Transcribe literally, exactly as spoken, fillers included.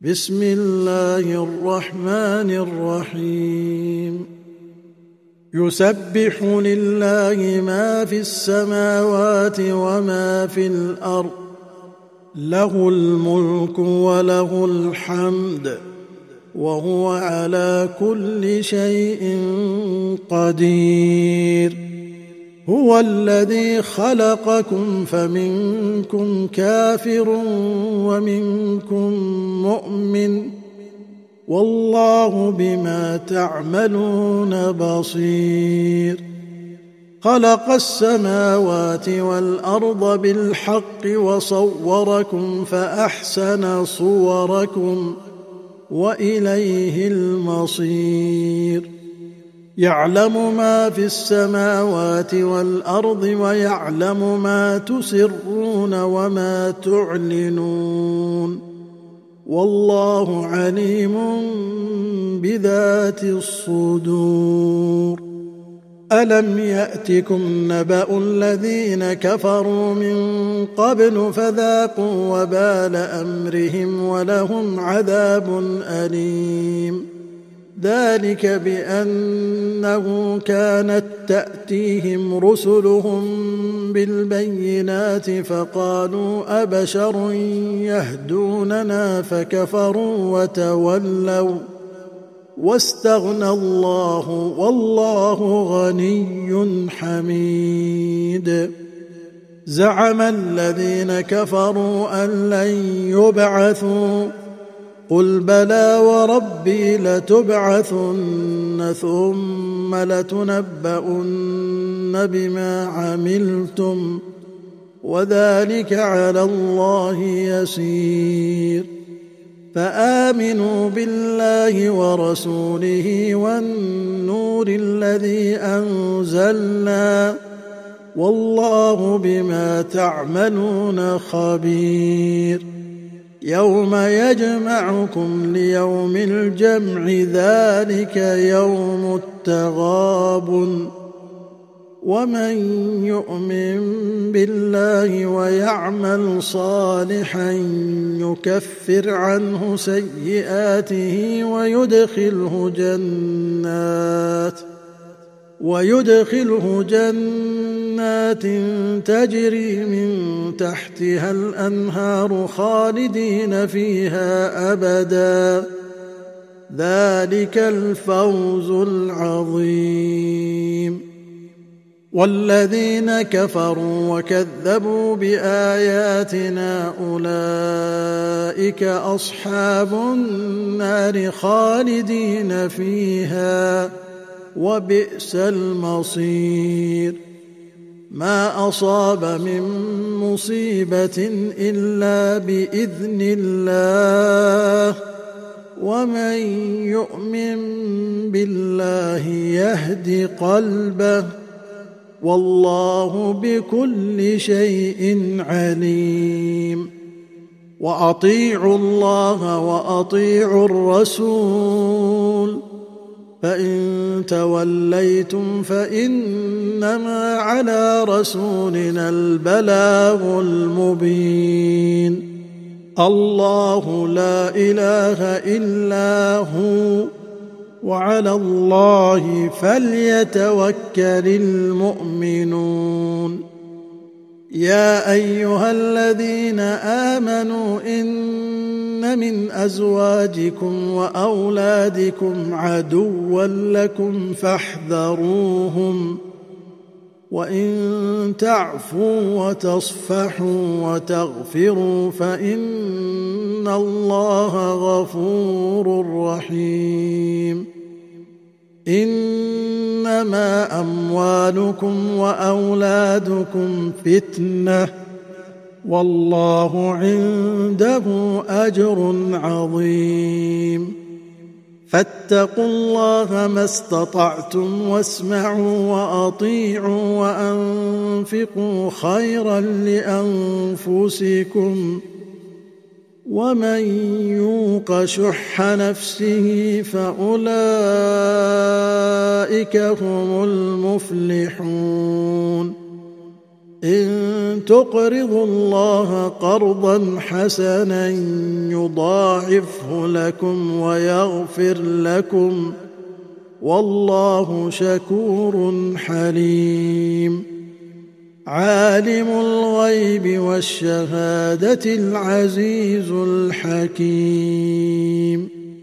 بسم الله الرحمن الرحيم يسبح لله ما في السماوات وما في الأرض له الملك وله الحمد وهو على كل شيء قدير هو الذي خلقكم فمنكم كافر ومنكم مؤمن والله بما تعملون بصير خلق السماوات والأرض بالحق وصوركم فأحسن صوركم وإليه المصير يعلم ما في السماوات والأرض ويعلم ما تسرون وما تعلنون والله عليم بذات الصدور ألم يأتكم نبأ الذين كفروا من قبل فذاقوا وبال أمرهم ولهم عذاب أليم ذلك بأنه كانت تأتيهم رسلهم بالبينات فقالوا أبشر يهدوننا فكفروا وتولوا واستغنى الله والله غني حميد زعم الذين كفروا أن لن يبعثوا قل بلى وربي لتبعثن ثم لتنبؤن بما عملتم وذلك على الله يسير فآمنوا بالله ورسوله والنور الذي أنزلنا والله بما تعملون خبير يوم يجمعكم ليوم الجمع ذلك يوم التغابن ومن يؤمن بالله ويعمل صالحا يكفر عنه سيئاته ويدخله جنات ويدخله جنات تجري من تحتها الأنهار خالدين فيها أبدا ذلك الفوز العظيم والذين كفروا وكذبوا بآياتنا أولئك أصحاب النار خالدين فيها وبئس المصير ما أصاب من مصيبة إلا بإذن الله ومن يؤمن بالله يهد قلبه والله بكل شيء عليم وأطيعوا الله وأطيعوا الرسول فإن توليتم فإنما على رسولنا البلاغ المبين الله لا إله إلا هو وعلى الله فليتوكل المؤمنون يا أيها الذين آمنوا إن من أزواجكم وأولادكم عدوا لكم فاحذروهم وإن تعفوا وتصفحوا وتغفروا فإن الله غفور رحيم إنما أموالكم وأولادكم فتنة والله عنده أجر عظيم فاتقوا الله ما استطعتم واسمعوا وأطيعوا وأنفقوا خيرا لأنفسكم ومن يوق شح نفسه فأولئك هم المفلحون إن تقرضوا الله قرضا حسنا يضاعفه لكم ويغفر لكم والله شكور حليم. عالم الغيب والشهادة العزيز الحكيم.